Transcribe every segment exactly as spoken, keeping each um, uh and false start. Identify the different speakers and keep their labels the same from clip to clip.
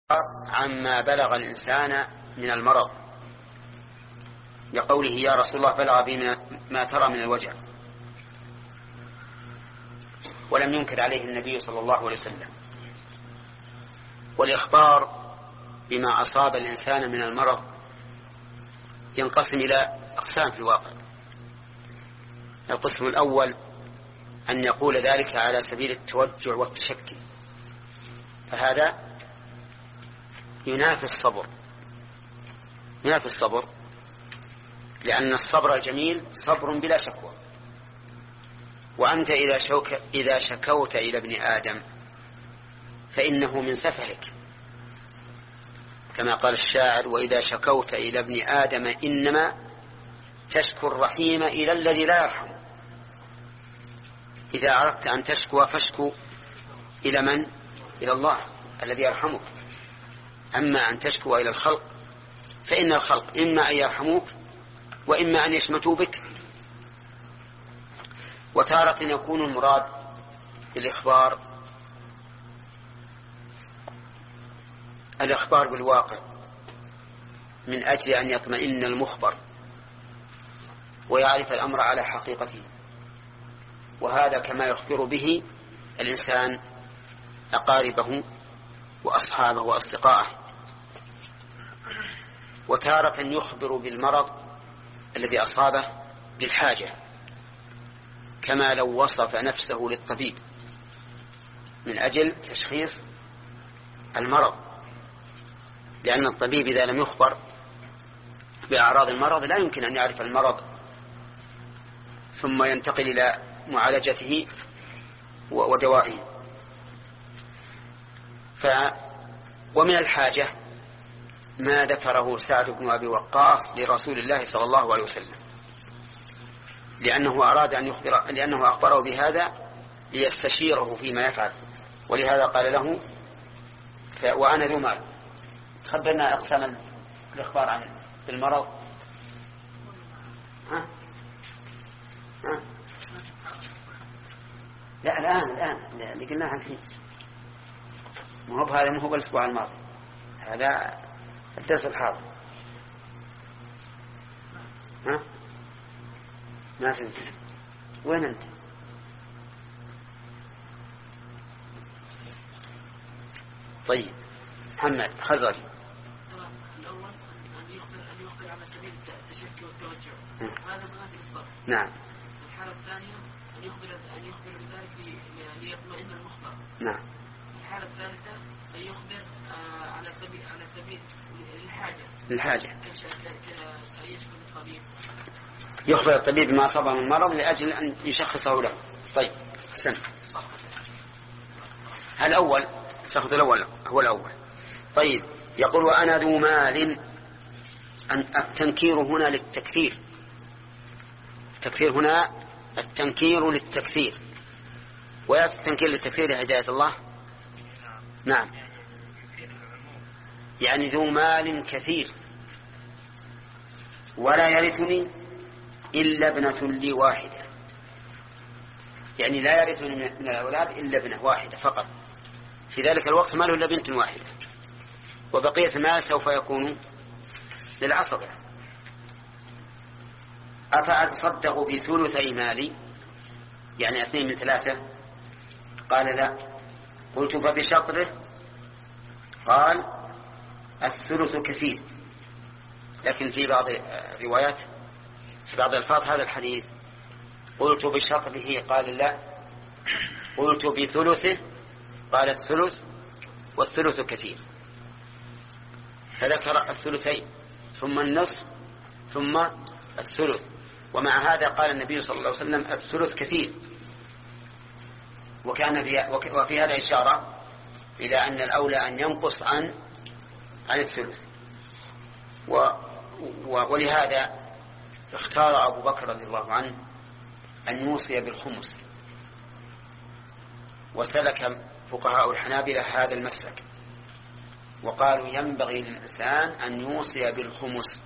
Speaker 1: عما بلغ الإنسان من المرض، لقوله يا رسول الله بلغ بي ما ترى من الوجع، ولم ينكر عليه النبي صلى الله عليه وسلم. والإخبار بما أصاب الإنسان من المرض ينقسم إلى أقسام في الواقع. القسم الأول أن يقول ذلك على سبيل التوجع والتشكي، فهذا ينافي الصبر ينافي الصبر لأن الصبر الجميل صبر بلا شكوى. وأنت إذا, شوك إذا شكوت إلى ابن آدم فإنه من سفهك، كما قال الشاعر: وإذا شكوت إلى ابن آدم إنما تشكو الرحيم إلى الذي لا يرحم. إذا أردت أن تشكو فاشكو إلى من؟ إلى الله الذي يرحمك. أما أن تشكو إلى الخلق فإن الخلق إما أن يرحموك وإما أن يشمتوا بك. وتارة يكون المراد بالإخبار الإخبار بالواقع من أجل أن يطمئن المخبر ويعرف الأمر على حقيقته، وهذا كما يخبر به الإنسان أقاربه وأصحابه وأصدقائه. وتارة يخبر بالمرض الذي أصابه بالحاجة، كما لو وصف نفسه للطبيب من أجل تشخيص المرض، لأن الطبيب إذا لم يخبر بأعراض المرض لا يمكن أن يعرف المرض ثم ينتقل إلى معالجته ودوائه. ف ومن الحاجة ما ذكره سعد بن أبي وقاص لرسول الله صلى الله عليه وسلم، لأنه أراد أن يخبر لأنه أخبره بهذا ليستشيره فيما يفعل، ولهذا قال له: وأنا ذو مال. تخبرنا أقسام الإخبار عن المرض. ها؟ ها؟ لا الآن الآن اللي قلناها الحين، ما هو بهذا، ما هو بالأسبوع الماضي، هذا الدرس الحاضر. ها؟ ما فهمت. وين أنت؟ طيب محمد خزري.
Speaker 2: الأول أن يخبر أن يخبر على سبيل التشكي والتوجع، هذا منافي للصبر.
Speaker 1: نعم.
Speaker 2: الحالة الثانية أن يخبر أن يخبر بذلك ليطمئن المخبر.
Speaker 1: نعم.
Speaker 2: الحالة الثالثة أن يخبر على سبيل على سبيل الحاجة.
Speaker 1: الحاجة.
Speaker 2: أن يشكو الطبيب.
Speaker 1: يخبر الطبيب بما أصابه من المرض لأجل أن يشخصه له. طيب حسن. الأول السخط الأول هو الأول. طيب يقول: وأنا ذو مال. التنكير هنا للتكثير، التكثير هنا التنكير للتكثير، ويأتي التنكير للتكثير هداية الله. نعم، يعني ذو مال كثير ولا يرثني إلا ابنة لي واحدة، يعني لا يرثني من الأولاد إلا ابنة واحدة فقط، في ذلك الوقت ماله إلا بنت واحدة، وبقية المال سوف يكون للعصبة. أفأتصدق بثلثي مالي، يعني اثنين من ثلاثة؟ قال: لا. قلت: فبشطره؟ قال: الثلث كثير. لكن في بعض الروايات في بعض الألفاظ هذا الحديث: قلت بشطره، قال: لا. قلت بثلثه، قال: الثلث، والثلث كثير. فذكر الثلثين ثم النصف ثم الثلث. ومع هذا قال النبي صلى الله عليه وسلم: الثلث كثير. وكان في وفي هذا إشارة إلى أن الأولى أن ينقص عن عن الثلث. و ولهذا اختار أبو بكر رضي الله عنه أن يوصي بالخمس، وسلك فقهاء الحنابلة هذا المسلك وقالوا: ينبغي للإنسان أن يوصي بالخمس.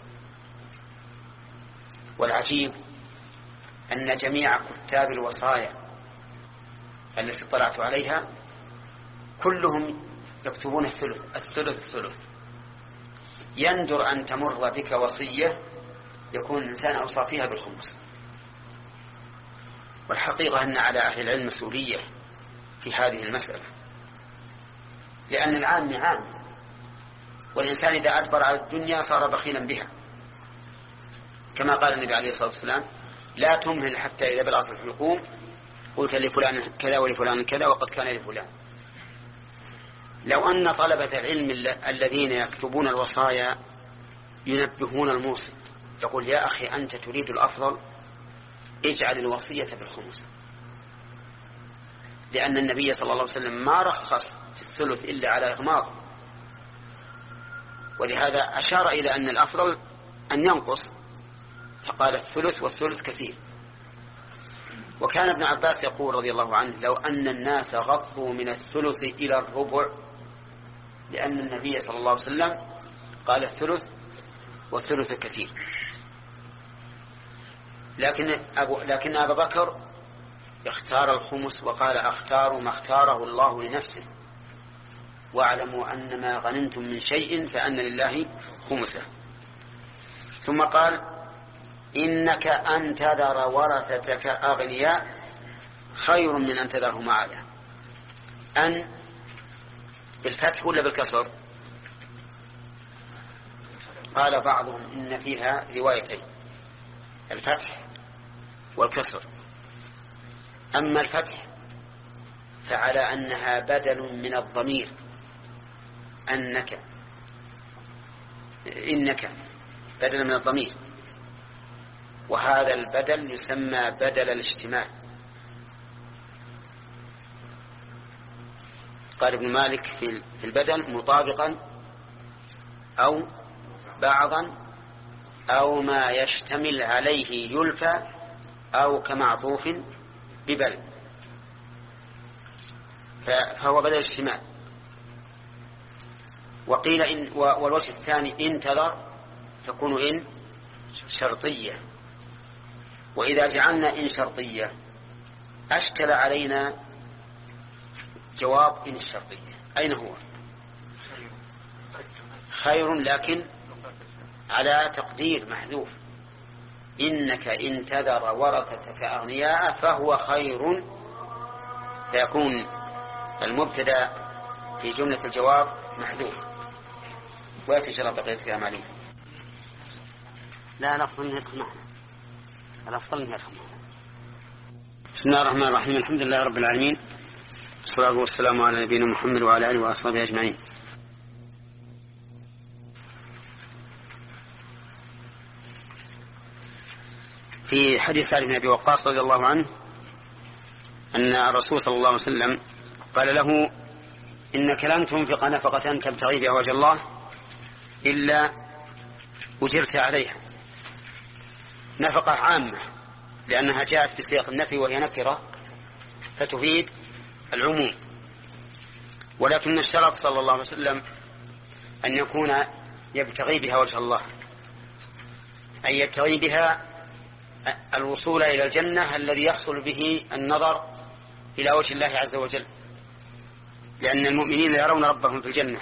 Speaker 1: والعجيب أن جميع كتاب الوصايا التي اطلعت عليها كلهم يكتبون الثلث الثلث الثلث. يندر أن تمر بك وصية يكون الإنسان أوصى فيها بالخمس. والحقيقة أن على أهل العلم مسؤولية في هذه المسألة، لأن العام عام، والإنسان إذا أدبر على الدنيا صار بخيلا بها، كما قال النبي عليه الصلاة والسلام: لا تمهل حتى إذا بلغت الحلقوم قلت لفلان كذا ولفلان كذا وقد كان لفلان. لو أن طلبة العلم الذين يكتبون الوصايا ينبهون الموصي، يقول: يا أخي أنت تريد الأفضل، اجعل الوصية بالخمس، لأن النبي صلى الله عليه وسلم ما رخص في الثلث إلا على إغماض، ولهذا أشار إلى أن الأفضل أن ينقص، فقال الثلث والثلث كثير. وكان ابن عباس يقول رضي الله عنه: لو أن الناس غضوا من الثلث إلى الربع، لأن النبي صلى الله عليه وسلم قال الثلث والثلث كثير. لكن أبو, لكن أبا بكر اختار الخمس وقال: أختار ما اختاره الله لنفسه، واعلموا أن ما غنمتم من شيء فأن لله خمسه. ثم قال: إنك أن تذر ورثتك أغنياء خير من أن تذرهم عالة. أن بالفتح ولا بالكسر؟ قال بعضهم إن فيها روايتين، الفتح والكسر. أما الفتح فعلى أنها بدل من الضمير أنك، إنك بدل من الضمير، وهذا البدل يسمى بدل الاشتمال. قال ابن مالك في البدل: مطابقا أو بعضا أو ما يشتمل عليه يلفى أو كمعطوف ببل، فهو بدل الاشتمال. وقيل إن، والوجه الثاني انتظر تكون إن شرطية. وإذا جعلنا إن شرطية أشكل علينا جواب إن الشرطية، أين هو؟ خير، لكن على تقدير محذوف: إنك إن تذر ورثتك أغنياء فهو خير، فيكون المبتدأ في جملة الجواب محذوف. ويأتي إن شاء الله بقية الكلام عليه.
Speaker 3: لا، الأفضل أن يدخل معنا، الأفضل أن يدخل معنا.
Speaker 1: بسم الله الرحمن الرحيم. الحمد لله رب العالمين، والصلاة والسلام على نبينا محمد وعلى آله وأصحابه أجمعين. في حديث سعد بن أبي وقاص رضي الله عنه أن الرسول صلى الله عليه وسلم قال له: إنك لن تنفق نفقة تبتغي بها وجه الله إلا أجرت عليها. نفقة عامة لأنها جاءت بسياق النفي وهي نكرة فتفيد العموم، ولكن الشرط صلى الله عليه وسلم أن يكون يبتغي بها وجه الله، أي يبتغي بها الوصول إلى الجنة الذي يحصل به النظر إلى وجه الله عز وجل، لأن المؤمنين يرون ربهم في الجنة.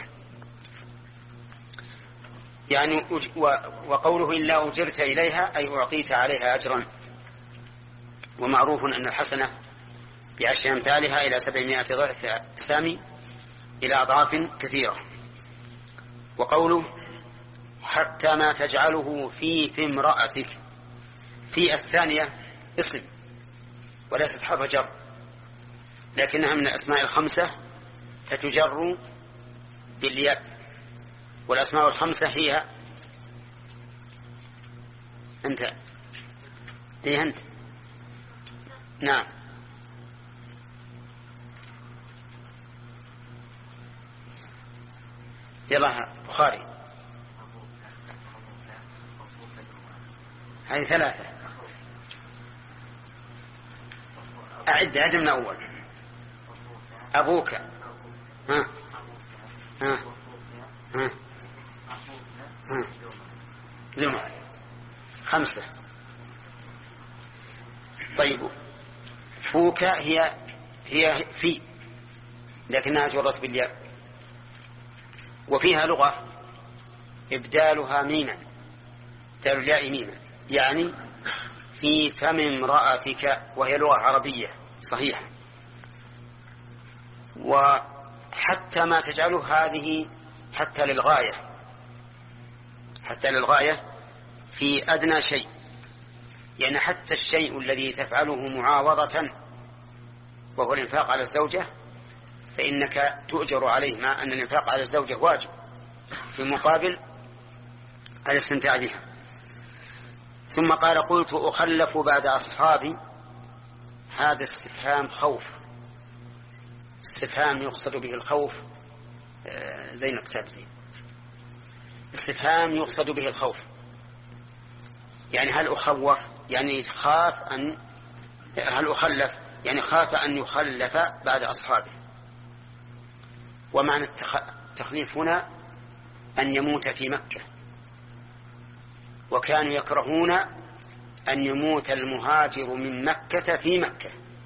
Speaker 1: يعني وقوله إلا أجرت إليها أي أعطيت عليها أجرا. ومعروف أن الحسنة بعشر أمثالها إلى سبعمائة ضعف سامي إلى أضعاف كثيرة. وقوله حتى ما تجعله في في امرأتك، في الثانية اسم وليست حرف جر، لكنها من الأسماء الخمسة فتجر بالياء، والأسماء الخمسة هي أنت هي أنت نعم يلا بخاري، هذه ثلاثة. أعد أعد من أول. أبوك، ها ها ها ها لما خمسة. طيب فوك هي هي في لكنها جرت بالياء، وفيها لغة إبدالها ميما، إبدال الياء ميما، يعني في فم امرأتك، وهي لغة عربية صحيحة. وحتى ما تجعله هذه حتى للغاية، حتى للغاية في أدنى شيء، يعني حتى الشيء الذي تفعله معاوضة وهو الإنفاق على الزوجة فإنك تؤجر عليه، مع أن الإنفاق على الزوجة واجب في مقابل الاستمتاع بها. ثم قال قلت أخلف بعد أصحابي. هذا استفهام خوف، استفهام يقصد به الخوف، زي نكتب زي استفهام يقصد به الخوف، يعني هل أخوف يعني خاف أن هل أخلف يعني خاف أن يخلف بعد أصحابه. ومعنى التخليف هنا أن يموت في مكة، وكانوا يكرهون أن يموت المهاجر من مكة في مكة،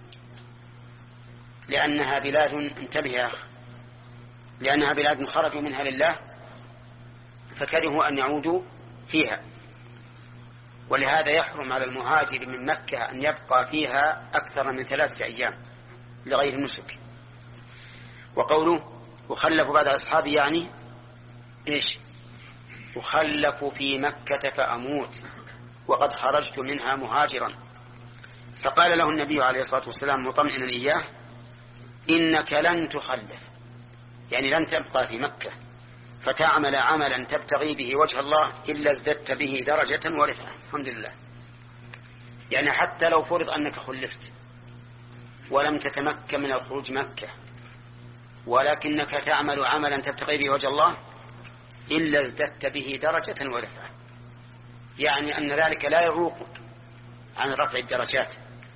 Speaker 1: لأنها بلاد انتبه يا أخ لأنها بلاد خرجوا منها لله، فكرهوا أن يعودوا فيها، ولهذا يحرم على المهاجر من مكة أن يبقى فيها أكثر من ثلاثة أيام لغير نسك. وقوله أخلف بعد أصحابي يعني إيش؟ أخلف في مكة فأموت وقد خرجت منها مهاجرا. فقال له النبي عليه الصلاة والسلام مطمئنا إياه إنك لن تخلف، يعني لن تبقى في مكة فتعمل عملا تبتغي به وجه الله إلا ازددت به درجة ورفعة. الحمد لله. يعني حتى لو فرض أنك خلفت ولم تتمكن من الخروج مكة ولكنك تعمل عملا تبتغي به وجه الله إلا ازددت به درجة ورفعة، يعني أن ذلك لا يعوقك عن رفع الدرجات.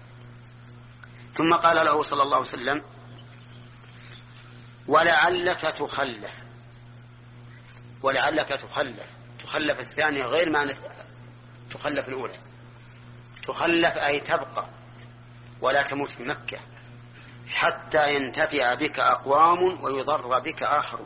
Speaker 1: ثم قال له صلى الله عليه وسلم ولعلك تخلف. ولعلك تخلف تخلف الثانية غير معنى تخلف الأولى. تخلف أي تبقى ولا تموت في مكة حتى ينتفع بك أقوام ويضر بك آخر.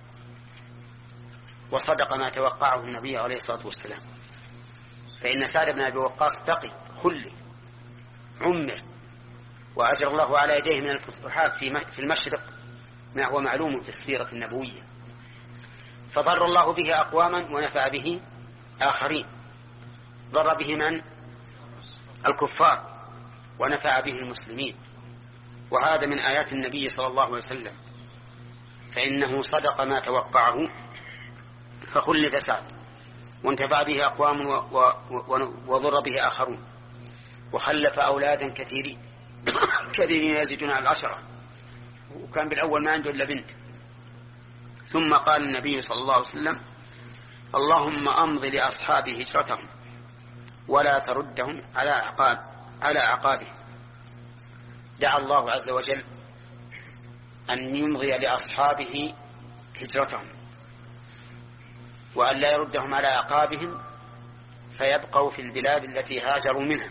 Speaker 1: وصدق ما توقعه النبي عليه الصلاة والسلام، فإن سعد بن أبي وقاص بقي خلي عمر وأجر الله على يديه من الفتوحات في المشرق ما هو معلوم في السيرة النبوية، فضر الله به أقواما ونفع به آخرين. ضر به من؟ الكفار، ونفع به المسلمين. وهذا من آيات النبي صلى الله عليه وسلم، فإنه صدق ما توقعه فخلف سعد وانتفع به أقوام وضر به آخرون، وخلف أولادا كثيرين كثيرين يزيدون على العشرة، وكان بالأول ما عنده إلا بنت. ثم قال النبي صلى الله عليه وسلم اللهم أمض لأصحابي هجرتهم ولا تردهم على أعقاب على أعقابه. دعا الله عز وجل أن يمضي لأصحابه هجرتهم وأن لا يردهم على أعقابهم فيبقوا في البلاد التي هاجروا منها.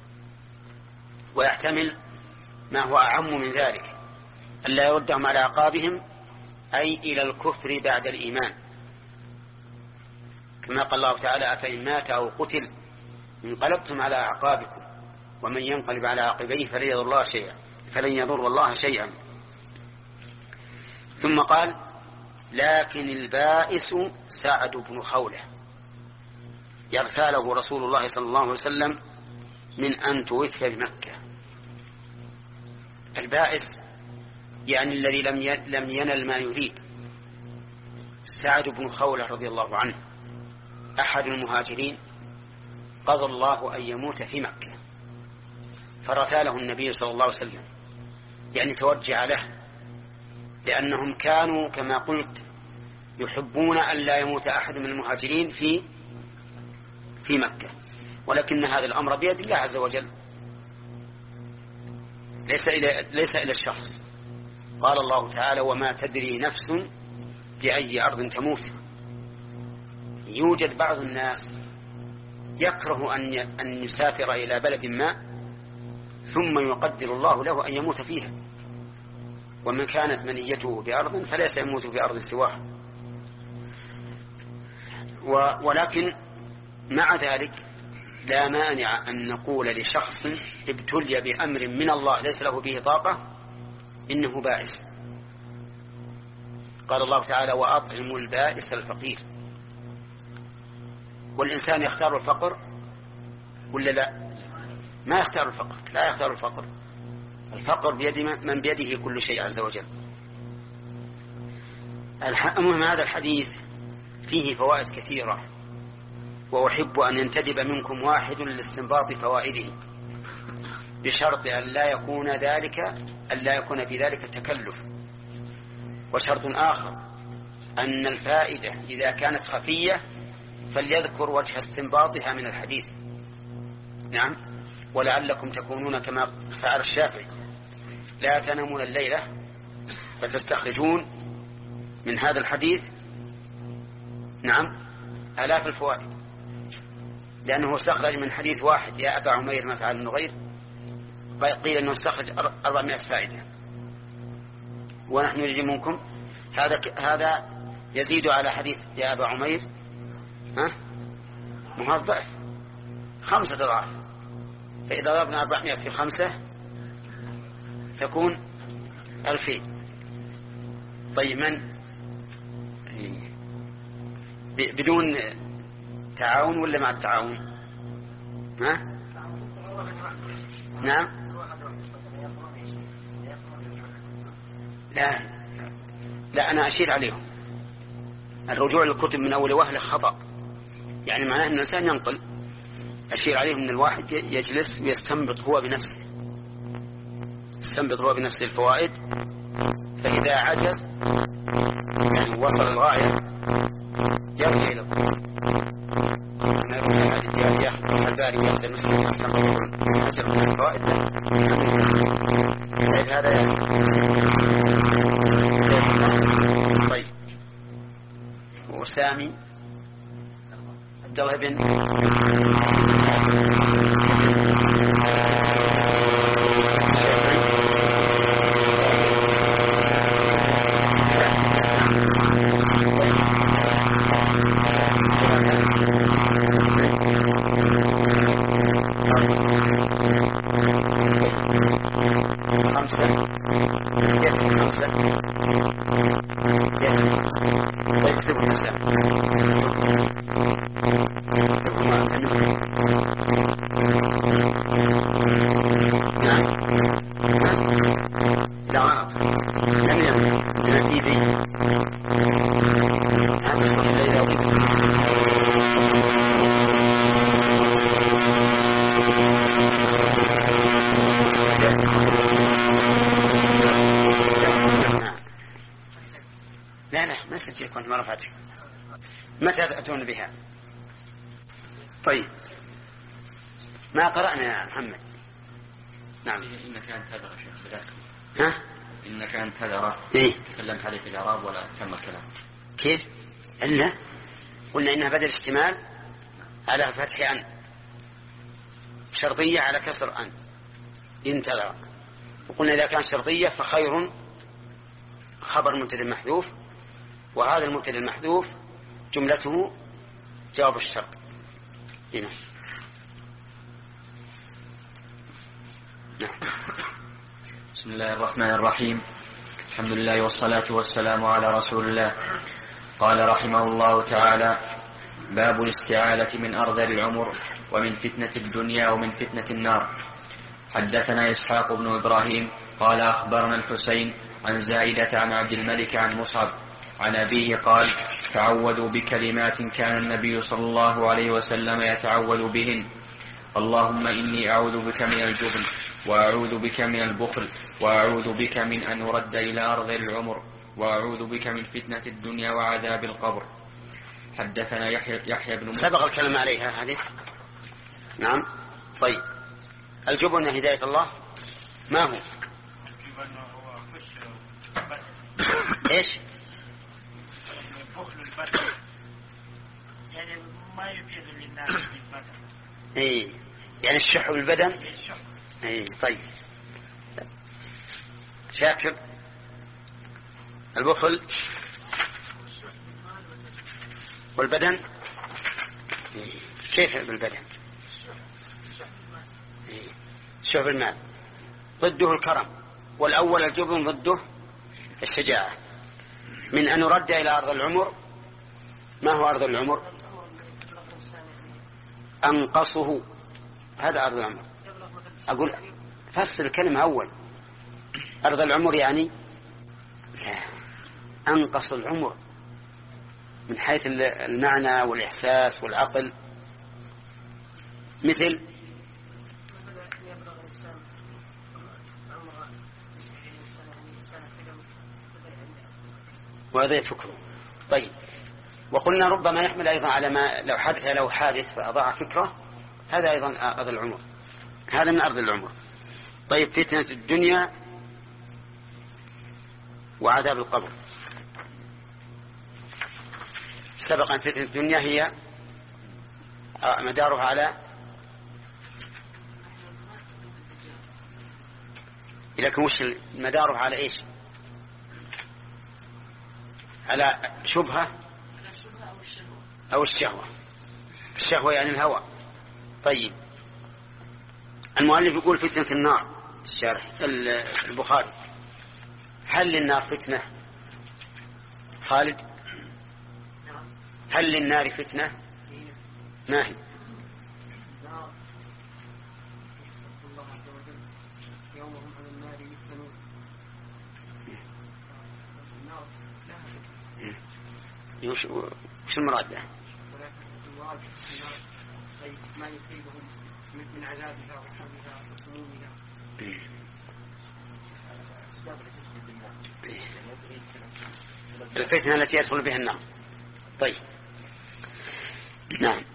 Speaker 1: ويحتمل ما هو أعم من ذلك، أن لا يردهم على أعقابهم أي إلى الكفر بعد الإيمان، كما قال الله تعالى أفإن مات أو قتل انقلبتم على أعقابكم ومن ينقلب على عقبيه فلن يضر الله شيئا فلن يضر الله شيئا. ثم قال لكن البائس سعد بن خولة يرثاله رسول الله صلى الله عليه وسلم من أن توفي بمكة. البائس يعني الذي لم ينل ما يريد. سعد بن خولة رضي الله عنه أحد المهاجرين قضى الله أن يموت في مكة فرثاله النبي صلى الله عليه وسلم، يعني توجع له، لأنهم كانوا كما قلت يحبون أن لا يموت أحد من المهاجرين في في مكة، ولكن هذا الأمر بيد الله عز وجل، ليس إلى ليس إلى الشخص. قال الله تعالى وما تدري نفس بأي أرض تموت. يوجد بعض الناس يكره أن أن يسافر إلى بلد ما ثم يقدر الله له أن يموت فيها، ومن كانت منيته بأرض فليس يموت بأرض سواها. ولكن مع ذلك لا مانع أن نقول لشخص ابتلي بأمر من الله ليس له به طاقة إنه بائس. قال الله تعالى وأطعموا البائس الفقير. والإنسان يختار الفقر ولا لا؟ ما يختار الفقر، لا يختار الفقر. الفقر بيد من بيده كل شيء عز وجل. المهم هذا الحديث فيه فوائد كثيرة، وأحب أن ينتدب منكم واحد لاستنباط فوائده بشرط أن لا يكون ذلك أن لا يكون في ذلك تكلف. وشرط آخر أن الفائدة إذا كانت خفية فليذكر وجه استنباطها من الحديث. نعم. ولعلكم تكونون كما فعل الشافعي لا تنامون الليلة فتستخرجون من هذا الحديث نعم آلاف الفوائد، لأنه استخرج من حديث واحد يا أبا عمير ما فعل النغير قيل أنه استخرج أربعمائة فائدة، ونحن نريد منكم هذا هذا يزيد على حديث يا أبا عمير ها مهار ضعف خمسة أضعاف. فإذا ضربنا أربعمائة في خمسة تكون ألفين. طيب من بدون تعاون ولا مع التعاون؟ ها؟ نعم. لا لا أنا أشير عليهم. الرجوع للكتب من أول وهلة خطأ، يعني معناه أن الإنسان ينقل. أشير عليهم أن الواحد يجلس ويستنبط هو بنفسه، يستنبط هو بنفسه الفوائد، فإذا عجز يعني وصل الغاية يرجع إلى الكتب. ما يقول يأخذ الباري ويأخذ المسلم يستنبط أجل من الفوائد. طيب هذا يسر. طيب وسامي عبد الله بن خمسة يكفي خمسة يكفي. طيب اكتبوا خمسة نعم. لا غلط لم يمت نتيجي هذا الصف الذي يضيف لا لا ما سجل كنت ما رفعتك. متى تأتون بها؟ طيب ما قرأنا يا محمد. نعم.
Speaker 4: إنك أنت تذر شيخ بدأت.
Speaker 1: ها؟
Speaker 4: إنك أنت تذر.
Speaker 1: إيه؟
Speaker 4: تكلمت عليه في الإعراب ولا تم الكلام؟
Speaker 1: كيف؟ إلا قلنا إنها بدل اشتمال على فتح أن، شرطية على كسر أن، انتظر. وقلنا إذا كان شرطية فخير خبر مبتدأ محذوف، وهذا المبتدأ المحذوف جملته جواب الشرط. هنا نعم.
Speaker 4: بسم الله الرحمن الرحيم. الحمد لله والصلاة والسلام على رسول الله. قال رحمه الله تعالى: باب الاستعالة من أرذل العمر ومن فتنة الدنيا ومن فتنة النار. حدثنا إسحاق بن إبراهيم قال أخبرنا الحسين عن زائدة عن عبد الملك عن مصعب عن أبيه قال: تعوذوا بكلمات كان النبي صلى الله عليه وسلم يتعوذ بهن: اللهم إني أعوذ بك من الجبن، وأعوذ بك من البخل، وأعوذ بك من أن أرد إلى أرذل العمر، وأعوذ بك من فتنة الدنيا وعذاب القبر. حدثنا يحيى, يحيى بن
Speaker 1: سبق الكلام عليها هذه. نعم. طيب الجبن هداية الله ما هو؟
Speaker 5: الجبن هو خش
Speaker 1: ايش؟
Speaker 5: البخل البدن، يعني ما يفيد للناس بالبدن.
Speaker 1: ايه يعني الشح بالبدن. ايه طيب. شاكر البخل والبدن كيف بالبدن؟ شوف المال ضده الكرم، والأول الجبن ضده الشجاعة. من أن يرد إلى أرض العمر. ما هو أرض العمر؟ أنقصه، هذا أرض العمر. أقول فسر الكلمة أول. أرض العمر يعني أنقص العمر من حيث المعنى والإحساس والعقل. مثل وهذا فكره. طيب، وقلنا ربما يحمل أيضا على ما لو حدث له حادث فأضاع فكره، هذا أيضا أرض العمر، هذا من أرض العمر. طيب، فتنة الدنيا وعذاب القبر. سبق أن فتنة الدنيا هي مدارها على لكن وش مدارها على إيش؟ على شبهة أو الشهوة. الشهوة يعني الهوى. طيب، المؤلف يقول فتنة النار. الشارح البخاري: هل للنار فتنة خالد؟ هل للنار فتنة؟ ما هي؟ وش وش المراد له؟
Speaker 2: ما يصيبهم من عذابها وحرها وسمومها.
Speaker 1: الفتنة التي يدخل بها النار. طيب، نعم.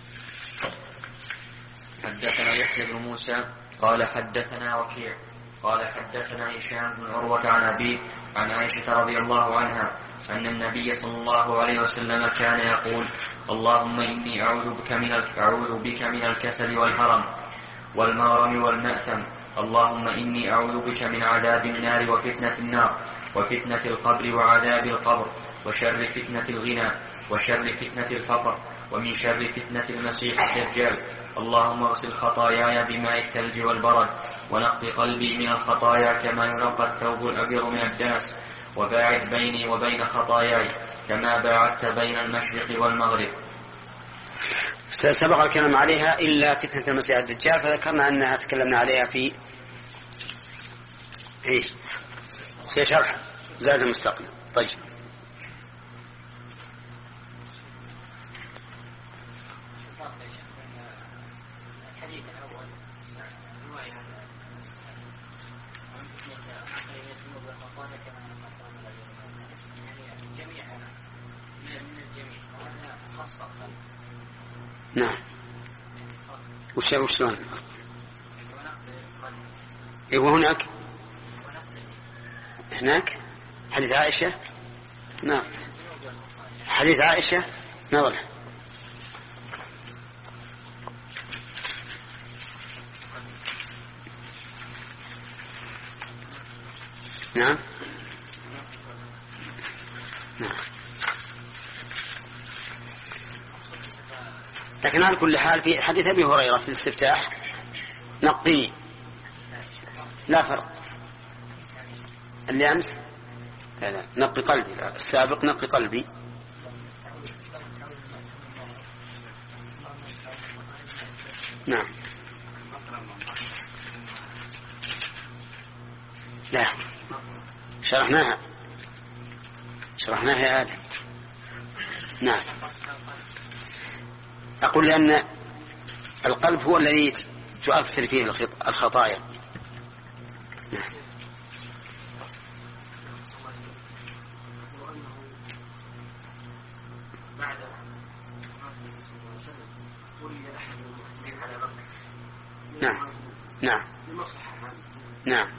Speaker 4: حدثنا يحيى بن موسى قال حدثنا وكيع قال حدثنا هشام بن عروة عن أبيه عن عائشة رضي الله عنها أن النبي صلى الله عليه وسلم كان يقول: اللهم إني أعوذ بك من أعوذ بك من الكسل والهرم والمغرم والمأثم. اللهم إني أعوذ بك من عذاب النار وفتنة النار وفتنة القبر وعذاب القبر وشر فتنة الغنى وشر فتنة الفقر ومن شر فتنة المسيح الدجال. اللهم اغسل خطاياي بماء الثلج والبرد ونقض قلبي من الخطايا كما ينقى الثوب الأبيض من الدنس وباعد بيني وبين خطاياي كما باعدت بين المشرق والمغرب.
Speaker 1: سبق الكلام عليها إلا فتنة المسيح الدجال، فذكرنا أنها تكلمنا عليها في إيش؟ في شرح زاد المستقنع. طيب، نعم. وش وشلون؟ إيه وهناك هناك حديث عائشة. نعم، حديث عائشة نظر. نعم نعم. لكن على كل حال في حديث أبي هريرة في الاستفتاح: نقي لا فرق. اللي أمس لا لا نقي قلبي، لا السابق نقي قلبي. نعم. لا شرحناها شرحناها يا آدم. نعم. أقول لأن القلب هو الذي تؤثر فيه الخطايا. نعم. نعم نعم نعم.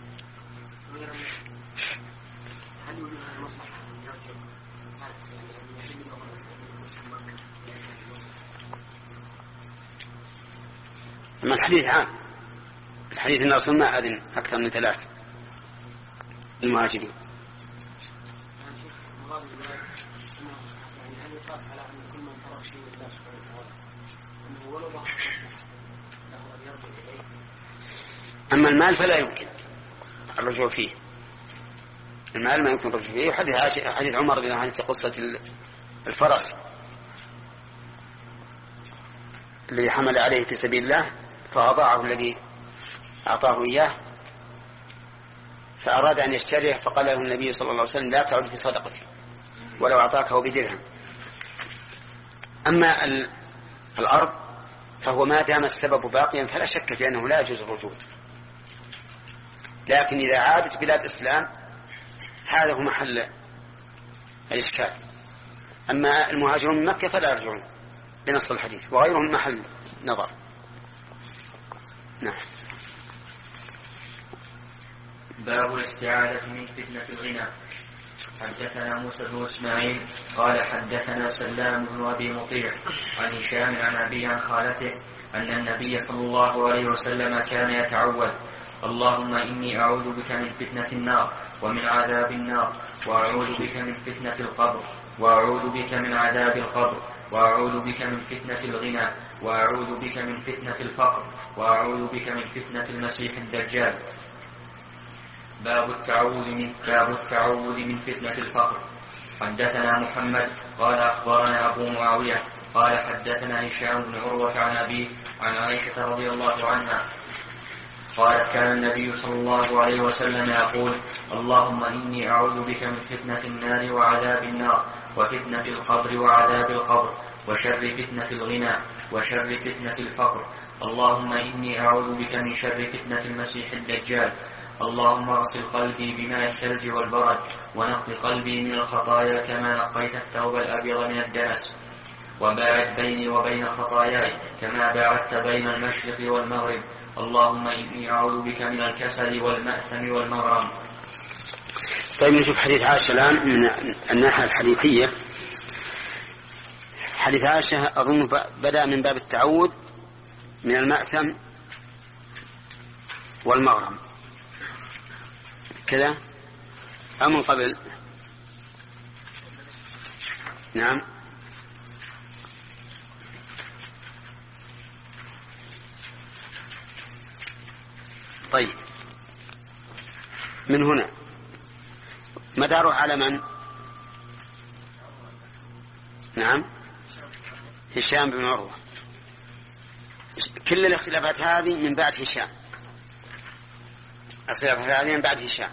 Speaker 2: هل يوجد المصلحة أن يرجع
Speaker 1: أما الحديث عام، الحديث أن الرسول ما أذن أكثر من ثلاث المهاجرين.
Speaker 2: هل يقاس على أن كل من ترك
Speaker 1: أما المال فلا يمكن الرجوع فيه، المال ما يمكن الرجوع فيه. حديث حديث عمر بن الخطاب في قصة الفرس الذي حمل عليه في سبيل الله فأضاعه الذي أعطاه إياه، فأراد أن يشتريه فقال له النبي صلى الله عليه وسلم لا تعد في صدقتي ولو أعطاكه بدرهم. أما الأرض فهو ما دام السبب باقيا فلا شك في أنه لا يجوز الرجوع، لكن إذا عادت بلاد إسلام هذا هو محل الإشكال. أما المهاجرون من مكة فلا يرجعون بنص الحديث، وغيرهم محل نظر. نعم.
Speaker 4: باب الاستعاذة من فتنة الغنى. حدثنا موسى بن اسماعيل قال حدثنا سلام بن ابي مطيع عن هشام عن ابي عن خالته ان النبي صلى الله عليه وسلم كان يتعوذ اللهم اني اعوذ بك من فتنة النار ومن عذاب النار، واعوذ بك من فتنة القبر، واعوذ بك من عذاب القبر، واعوذ بك من فتنة الغنى، واعوذ بك من فتنة الفقر، واعوذ بك من فتنة المسيح الدجال. باب التعوذ من باب التعوذ من فتنة الفقر. حدثنا محمد قال أخبرنا أبو معاوية قال حدثنا هشام بن عروة عن أبيه عن عائشة رضي الله عنها قالت كان النبي صلى الله عليه وسلم يقول اللهم إني أعوذ بك من فتنة النار وعذاب النار وفتنة القبر وعذاب القبر وشر فتنة الغنى وشر فتنة الفقر. اللهم إني أعوذ بك من شر فتنة المسيح الدجال. اللهم اغسل قلبي بماء الثلج والبرد ونقض قلبي من الخطايا كما نقيت الثوب الأبيض من الدنس، وباعد بيني وبين خطاياي كما باعدت بين المشرق والمغرب. اللهم إني أعوذ بك من الكسل والمأثم والمغرم.
Speaker 1: طيب نشوف حديث عائشة الآن من الناحية الحديثية. حديث عائشة أظن بدأ من باب التعوذ من المأثم والمغرم كذا أو من قبل؟ نعم. طيب من هنا مداره على من؟ نعم هشام بن عروة. كل الاختلافات هذه من بعد هشام، الاختلافات هذه من بعد هشام.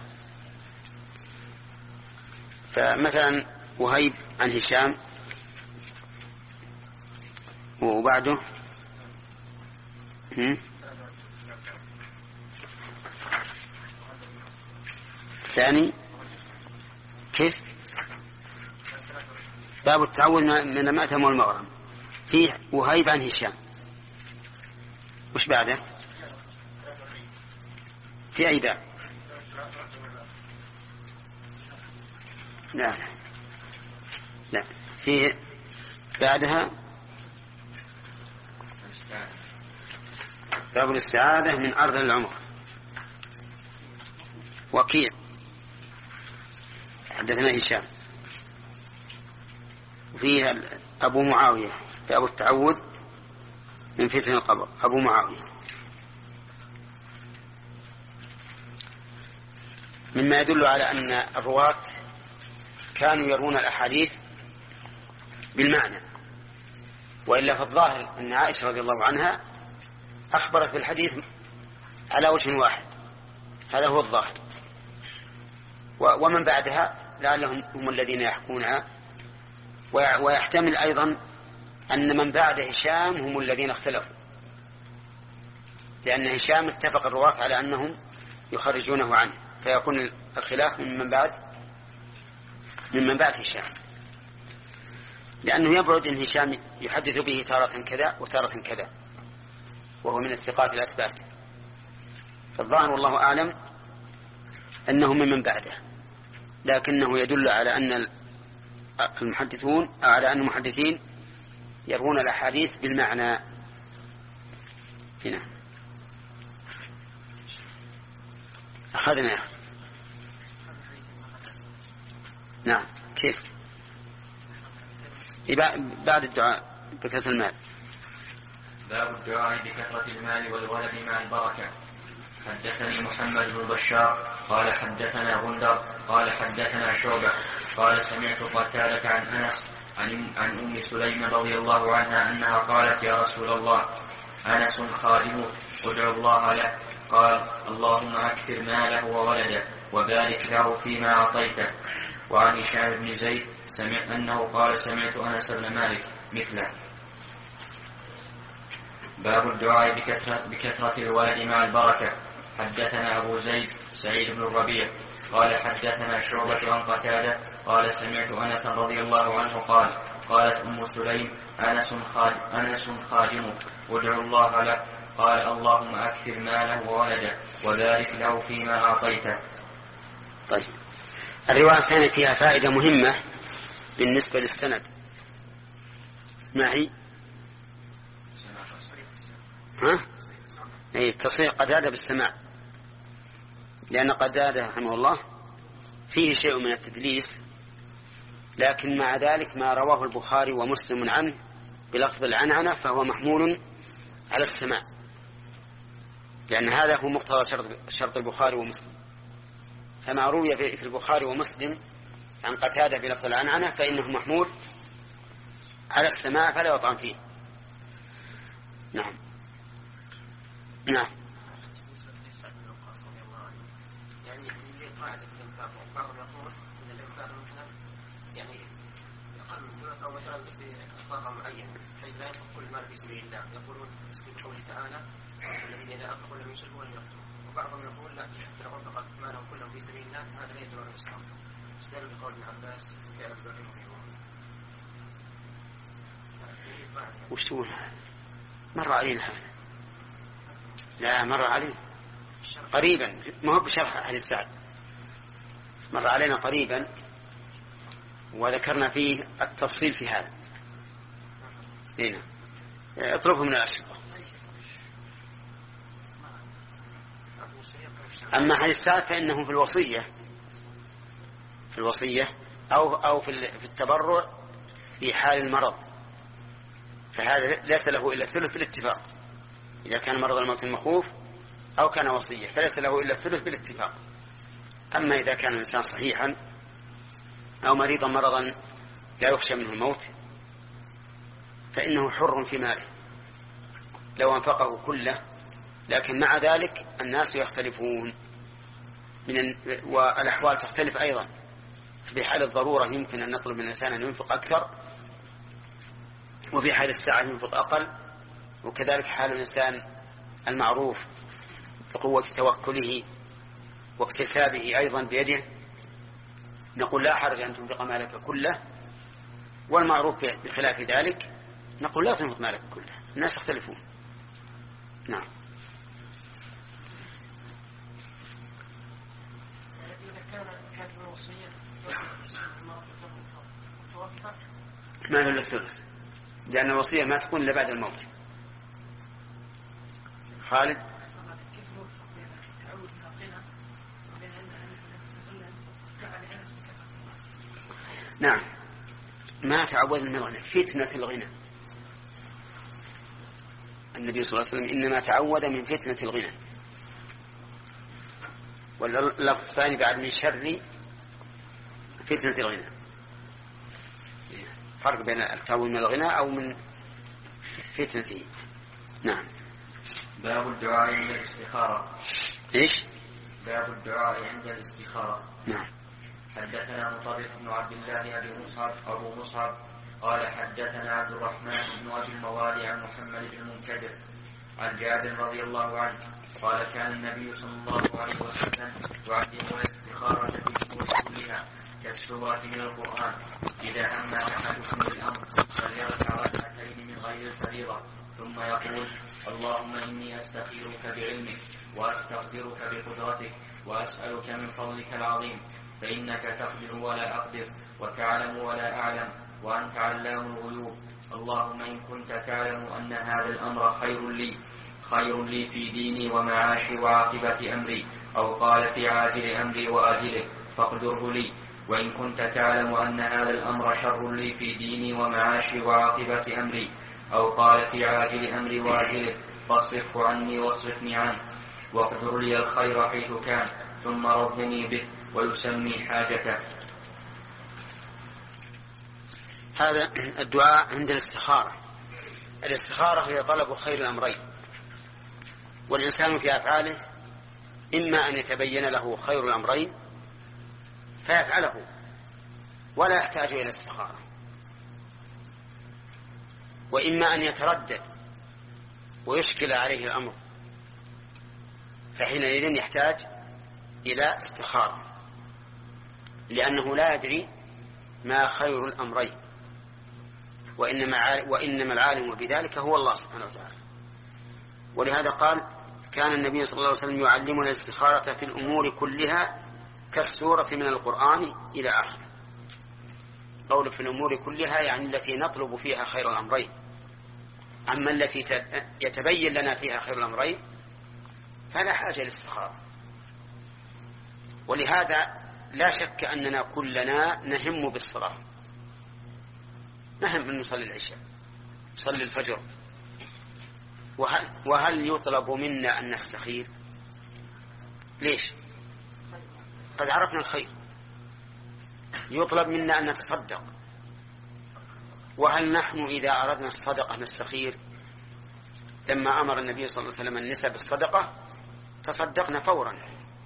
Speaker 1: فمثلا وهيب عن هشام وبعده هم؟ الثاني كيف؟ باب التعوذ من المأثم والمغرم فيه وهيب عن هشام. وش بعده؟ في أي باب؟ لا لا لا في بعدها باب الاستعاذة من أرض العمر. وكيع حدثنا هشام. وفيه أبو معاوية في أبو التعوذ من فتنة القبر أبو معاوية. مما يدل على أن الرواة كانوا يرون الأحاديث بالمعنى، وإلا فالظاهر أن عائشة رضي الله عنها أخبرت بالحديث على وجه واحد، هذا هو الظاهر. ومن بعدها لعلهم هم الذين يحكونها. ويحتمل أيضا أن من بعد هشام هم الذين اختلفوا، لأن هشام اتفق الرواة على أنهم يخرجونه عنه، فيكون الخلاف من بعد ممن بعد هشام، لأنه يبعد أن هشام يحدث به تارة كذا وتارة كذا، وهو من الثقات الأثبات. فالظاهر والله أعلم أنه ممن بعده، لكنه يدل على أن المحدثون على أن المحدثين يرون الأحاديث بالمعنى. هنا أخذنا يا أخي. نعم كيف؟ بعد الدعاء بكثرة المال.
Speaker 4: باب الدعاء بكثرة المال والولد مع البركة. حدثني محمد بن بشار قال حدثنا غندر قال حدثنا شعبة قال سمعت قتادة عن أنس عن, عن أم سليم رضي الله عنها أنها قالت يا رسول الله أنس خادمك ادعو الله له. قال اللهم أكثر ماله وولده وبارك له فيما أعطيته. وعن هشام بن زيد سمعت أنه قال سمعت أنس بن مالك مثله. باب الدعاء بكثرة, بكثرة الولد مع البركة. حدثنا أبو زيد سعيد بن الربيع قال حدثنا شعبة عن قتادة قال سمعت أنس رضي الله عنه قال قالت أم سليم أنس خاد أنس خادمك وادعو الله له. قال اللهم أكثر ماله وولده وبارك له فيما أعطيته.
Speaker 1: طيب الرواية الثانية فيها فائدة مهمة بالنسبة للسند. ما هي؟ ها؟ أي تصريح قتادة بالسماع، لأن قتادة رحمه الله فيه شيء من التدليس، لكن مع ذلك ما رواه البخاري ومسلم عنه بلفظ العنعنة فهو محمول على السماع، لأن هذا هو مقتضى شرط, شرط البخاري ومسلم. فما روي في البخاري ومسلم عن قتادة بلفظ العنعنة فإنه محمول على السماع فلا يطعن فيه. نعم نعم.
Speaker 3: يعني اللي قاعدة الإنفاق بعضهم يقول إن الإنفاق مثلا يعني أقل من ثلث أو مثلا بإطلاق معين حيث لا ينفق كل المال في سبيل الله. يقولون في قوله تعالى الذين إذا أنفقوا لم يسرفوا ولم يقتروا. وبعضهم يقول لا حتى لو أنفق مالهم كلهم في سبيل الله هذا لا يدل على الإسراف. استدل بقول ابن عباس في أبي بكر
Speaker 1: وش تقول هذا؟ مر علينا هذا؟ لا مر علينا قريبا، ما هو بشرح أهل السعد، مر علينا قريبا وذكرنا فيه التفصيل في هذا. هنا اطلبه من الأشرطة. أما أهل السعد فإنه في الوصية في الوصية أو أو في التبرع في حال المرض، فهذا ليس له إلا الثلث بالاتفاق. إذا كان مرض الموت المخوف أو كان وصية فليس له إلا الثلث بالاتفاق. أما إذا كان الإنسان صحيحا أو مريضا مرضا لا يخشى منه الموت فإنه حر في ماله لو أنفقه كله. لكن مع ذلك الناس يختلفون من والأحوال تختلف أيضا. في حال الضرورة يمكن أن نطلب من الإنسان أن ينفق أكثر، وفي حال الساعة ينفق أقل، وكذلك حال الإنسان المعروف بقوة توكله واكتسابه أيضا بيده نقول لا حرج أن تنفق مالك كله، والمعروف بخلاف ذلك نقول لا تنفق مالك كله. الناس يختلفون. نعم. ما له الثلث، لأن الوصية ما تكون إلا بعد الموت. خالد. نعم ما تعود من الغنى، فتنة الغنى. النبي صلى الله عليه وسلم إنما تعود من فتنة الغنى، واللفظ الثاني بعد من شر فتنة الغنى. فرق بين التعوذ من الغنى أو من فتنته. نعم.
Speaker 4: باب الدعاء عند الاستخارة.
Speaker 1: إيش؟
Speaker 4: باب الدعاء عند الاستخارة.
Speaker 1: نعم.
Speaker 4: حدثنا مطرف بن عبد الله أبي مصعب أبو مصعب قال حدثنا عبد الرحمن بن أبي الموالي عن محمد بن المنكدر عن جابر رضي الله عنه قال كان النبي صلى الله عليه وسلم يعلمنا الاستخارة في الأمور كلها كالسورة من القرآن. إذا هم أحدكم بالأمر فليركع ركعتين من غير الفريضة ثم يقول اللهم إني أستخيرك بعلمك وأستقدرك بقدرتك وأسألك من فضلك العظيم فإنك تقدر ولا أقدر وتعلم ولا أعلم وأنت علام الغيوب. اللهم إن كنت تعلم أن هذا الأمر خير لي خير لي في ديني ومعاشي وعاقبة أمري أو قال في عاجل أمري وآجله فاقدره لي وإن كنت تعلم أن هذا الأمر شر لي في ديني ومعاشي وعاقبة أمري، أو قال في عاجل أمري وعاجله، فاصرفه عني واصرفني عنه، واقدر لي الخير حيث كان، ثم رضني به، ويسمي حاجته.
Speaker 1: هذا الدعاء عند الاستخارة. الاستخارة هي طلب خير الأمرين، والإنسان في أفعاله إما أن يتبين له خير الأمرين فيفعله ولا يحتاج إلى الاستخارة، وإما أن يتردد ويشكل عليه الأمر فحينئذ يحتاج إلى استخارة، لأنه لا يدري ما خير الأمرين، وإنما وإنما العالم بذلك هو الله سبحانه وتعالى. ولهذا قال: كان النبي صلى الله عليه وسلم يعلمنا الاستخارة في الأمور كلها كالسورة من القرآن إلى آخره. قول في الأمور كلها يعني التي نطلب فيها خير الأمرين، أما التي يتبين لنا فيها خير الأمرين فلا حاجة للاستخارة. ولهذا لا شك أننا كلنا نهم بالصلاة، نهم أن نصلي العشاء، نصلي الفجر، وهل, وهل يطلب منا أن نستخير؟ ليش؟ قد عرفنا الخير. يطلب منا أن نتصدق، وهل نحن إذا أردنا الصدقة نستخير؟ لما أمر النبي صلى الله عليه وسلم النساء بالصدقة تصدقنا فورا،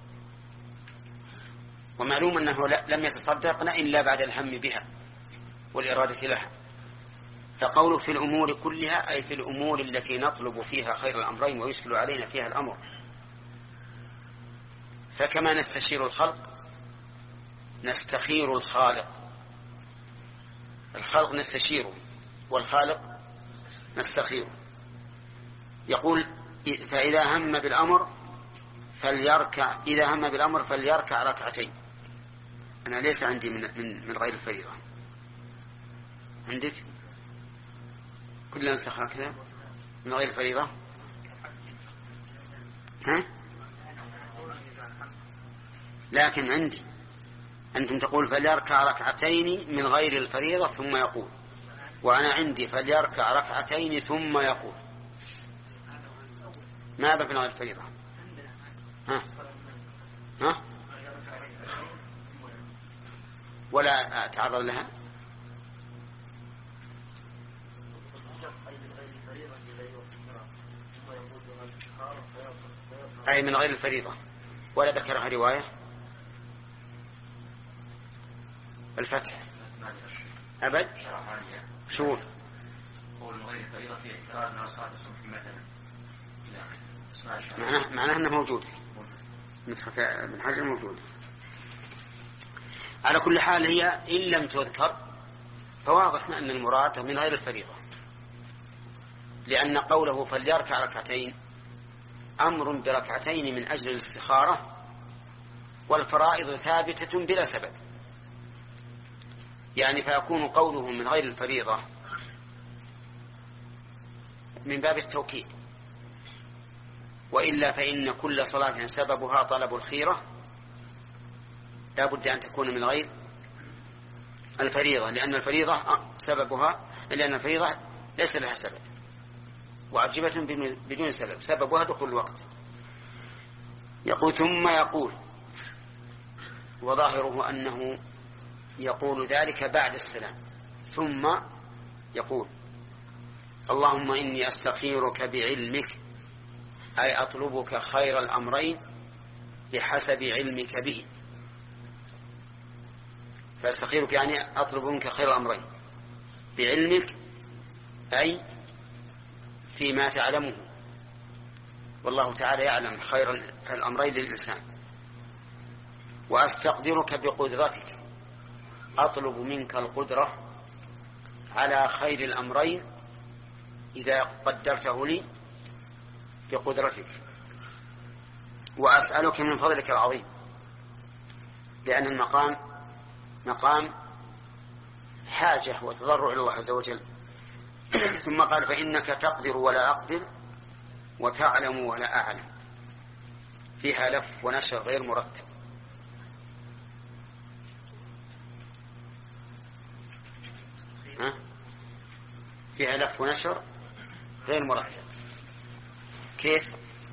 Speaker 1: ومعلوم أنه لم يتصدقن إلا بعد الهم بها والإرادة لها. فقوله في الأمور كلها أي في الأمور التي نطلب فيها خير الأمرين ويشكل علينا فيها الأمر. فكما نستشير الخلق نستخير الخالق. الخلق نستشيره والخالق نستخيره. يقول: فإذا هم بالأمر فليركع إذا هم بالأمر فليركع ركعتين. أنا ليس عندي من من, من غير الفريضة. عندك؟ كلنا نسخ كذا من غير الفريضة. ها؟ لكن عندي أنتم تقول فليركع ركعتين من غير الفريضة ثم يقول، وأنا عندي فليركع ركعتين ثم يقول. ما بقى من غير الفريضة. ها؟ ها؟ ولا أتعرض لها. أي من غير الفريضة، ولا ذكرها رواية. الفتح أبد شو معناه معناه أنه موجود، نسخة من حجر موجود. على كل حال هي إن لم تذكر فواضح أن المراد من غير الفريضة، لأن قوله فليركع ركعتين أمر بركعتين من أجل الاستخارة، والفرائض ثابتة بلا سبب، يعني فيكون قوله من غير الفريضة من باب التوكيد، وإلا فإن كل صلاة سببها طلب الخيرة لا بد أن تكون من غير الفريضة، لأن الفريضة سببها لأن الفريضة ليس لها سبب، وعجبة بدون سبب، سببها دخول الوقت. يقول ثم يقول، وظاهره أنه يقول ذلك بعد السلام، ثم يقول اللهم إني أستخيرك بعلمك، أي أطلبك خير الأمرين بحسب علمك به. فأستخيرك يعني أطلب منك خير الأمرين بعلمك، أي فيما تعلمه، والله تعالى يعلم خير الأمرين للإنسان. وأستقدرك بقدرتك، أطلب منك القدرة على خير الأمرين إذا قدرته لي بقدرتك. وأسألك من فضلك العظيم، لأن المقام مقام حاجة وتضرع إلى الله عز وجل. ثم قال فإنك تقدر ولا أقدر وتعلم ولا أعلم، فيها لف ونشر غير مرتب. فيها لف ونشر غير مرتب. كيف؟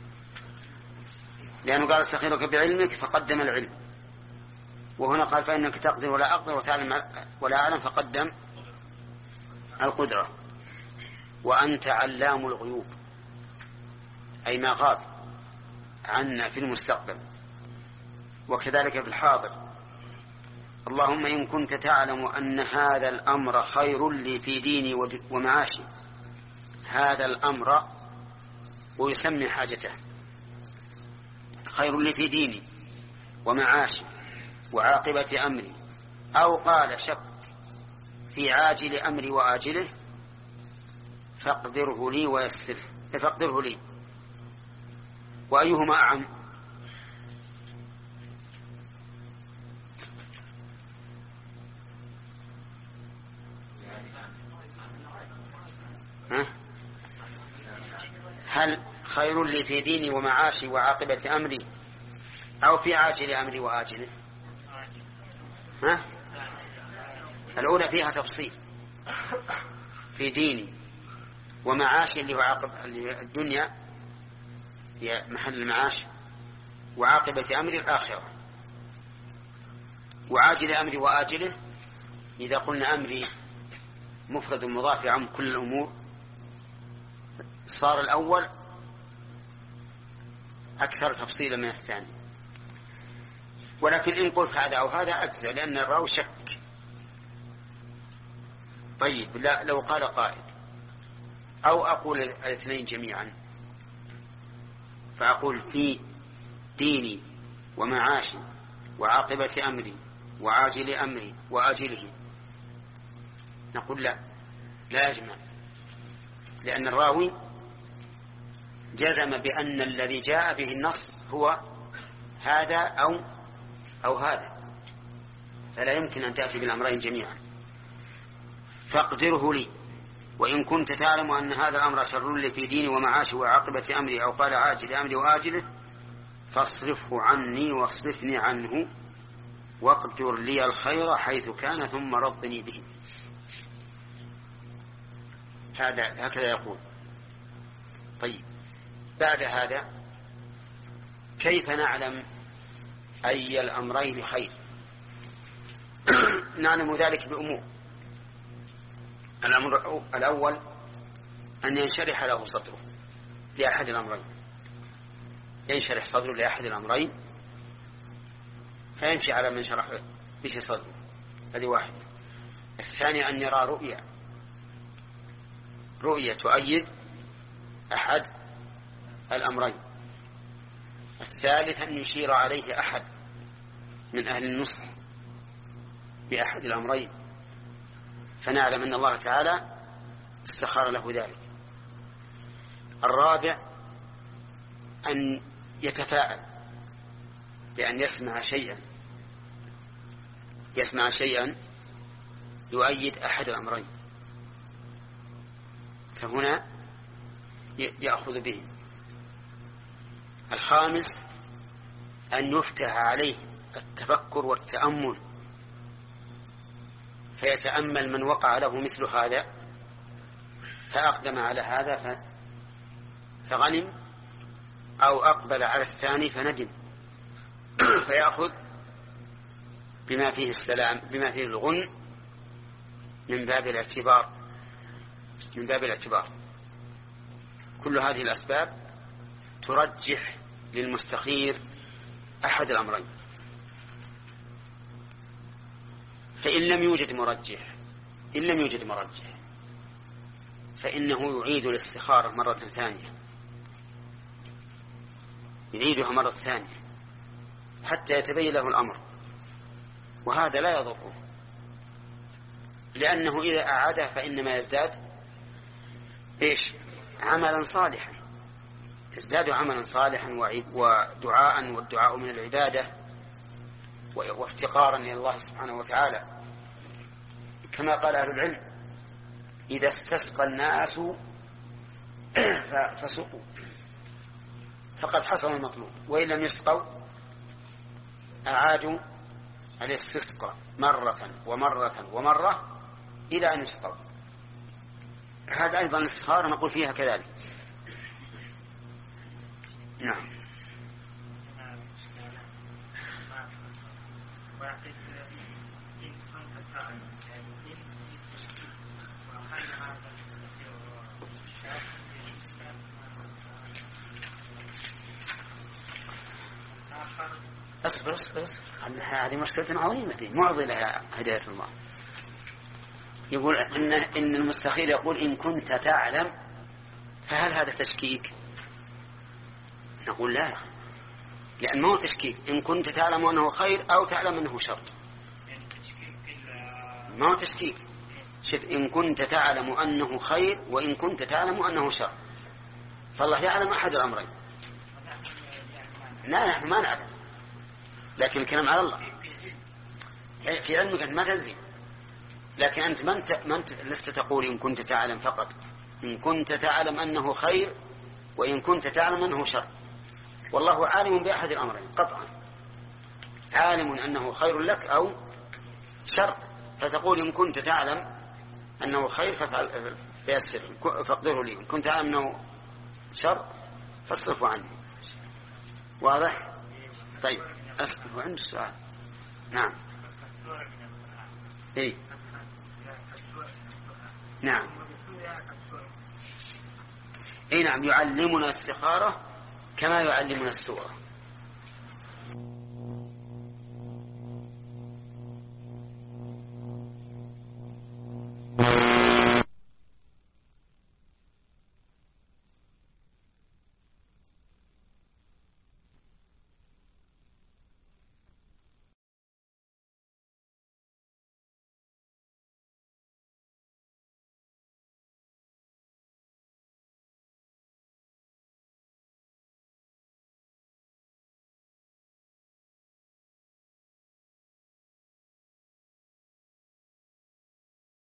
Speaker 1: لأنه قال استخيرك بعلمك فقدم العلم، وهنا قال فإنك تقدر ولا أقدر وتعلم ولا أعلم فقدم القدرة. وأنت علام الغيوب أي ما غاب عنا في المستقبل وكذلك في الحاضر. اللهم إن كنت تعلم أن هذا الأمر خير لي في ديني ومعاشي، هذا الأمر ويسمي حاجته، خير لي في ديني ومعاشي وعاقبة أمري، أو قال شك في عاجل أمري وآجله، فاقدره لي ويسره، فاقدره لي. وأيهما أعم؟ هل خير لي في ديني ومعاشي وعاقبة أمري أو في عاجل أمري وآجله؟ ها؟ الأولى فيها تفصيل، في ديني ومعاشي اللي هو عاقب الدنيا هي محل المعاش، وعاقبة أمري الآخرة. وعاجل أمري وآجله إذا قلنا أمري مفرد مضاف عن كل الأمور صار الأول أكثر تفصيلا من الثاني. ولكن إن قلت هذا أو هذا أجزى لأن الراوي شك. طيب لا لو قال قائل أو أقول الاثنين جميعا فأقول في ديني ومعاشي وعاقبة أمري وعاجل أمري وآجله، نقول لا لا يجمع، لأن الراوي جزم بأن الذي جاء به النص هو هذا أو أو هذا، فلا يمكن أن تأتي بالأمرين جميعا. فاقدره لي وإن كنت تعلم أن هذا الأمر شر لي في ديني ومعاشي وعاقبة أمري، أو قال عاجل أمري وآجله، فاصرفه عني واصرفني عنه واقدر لي الخير حيث كان ثم رضني به. هذا هكذا يقول. طيب بعد هذا كيف نعلم أي الأمرين خير؟ نعلم ذلك بأمور. الأمر الأول أن ينشرح له صدره لأحد الأمرين، ينشرح صدره لأحد الأمرين فيمشي على من شرح به صدره، هذه واحدة. الثاني أن يرى رؤية رؤية تؤيد أحد الأمرين. الثالث أن يشير عليه أحد من أهل النصح بأحد الأمرين فنعلم أن الله تعالى استخار له ذلك. الرابع أن يتفاءل بأن يسمع شيئا يسمع شيئا يؤيد أحد الأمرين فهنا يأخذ به. الخامس أن يفتح عليه التفكر والتأمل فيتأمل من وقع له مثل هذا فأقدم على هذا فغنم، أو أقبل على الثاني فندم، فيأخذ بما فيه السلام بما فيه الغن من باب الاعتبار من باب الاعتبار. كل هذه الأسباب ترجح للمستخير أحد الأمرين. فإن لم يوجد مرجح إن لم يوجد مرجح فإنه يعيد الاستخارة مرة ثانية يعيدها مرة ثانية حتى يتبين له الأمر، وهذا لا يضره لأنه إذا أعاده فإنما يزداد إيش؟ عملا صالحا، يزداد عملا صالحا ودعاء، والدعاء من العبادة وافتقارا إلى الله سبحانه وتعالى. كما قال أهل العلم إذا استسقى الناس فسقوا فقد حصل المطلوب، وإن لم يسقوا أعادوا الاستسقاء مرة ومرة ومرة إلى أن يسقوا. هذا أيضا الاستخارة نقول فيها كذلك. نعم. اصبر اصبر اصبر هذه مشكلة عظيمة دي معضلة هداية الله. يقول إن إن المستخير يقول إن كنت تعلم، فهل هذا تشكيك؟ نقول لا، لأن ما هو تشكيك. إن كنت تعلم أنه خير أو تعلم أنه شر، ما هو تشكيك. شوف، إن كنت تعلم أنه خير وإن كنت تعلم أنه شر، فالله يعلم أحد الأمرين. لا نحن ما نعلم، لكن الكلام على الله. في علمك أنت ما تدري، لكن أنت من من لست تقول إن كنت تعلم فقط، إن كنت تعلم أنه خير وإن كنت تعلم أنه شر. والله عالم بأحد الأمرين قطعا، عالم أنه خير لك أو شر، فتقول إن كنت تعلم أنه خير فافعل فيسر فاقدره لي، إن كنت تعلم أنه شر فاصرفه عني. واضح؟ طيب أسأل عنده السؤال. نعم. إيه؟ نعم. إيه نعم، يعلمنا الاستخارة كما يعلمنا السورة.